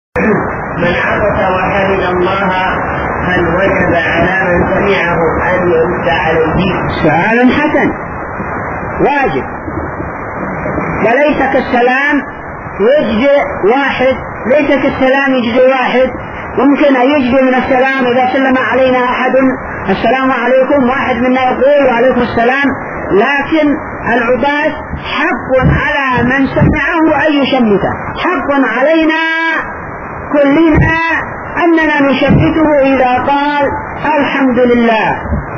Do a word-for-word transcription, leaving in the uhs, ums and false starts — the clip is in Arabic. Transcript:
من عطس وحمد الله هل وجب على من سمعه أن يرد عليه؟ سؤال حسن، واجب، وليس كالسلام يجزئ واحد، ليس كالسلام يجزئ واحد. ممكن أن يجزئ من السلام إذا سلم علينا أحد السلام عليكم، واحد منا يقول وعليكم السلام، لكن العباس حق على من سمعه أن يشمته، حق علينا كلنا أننا نشمته إذا قال الحمد لله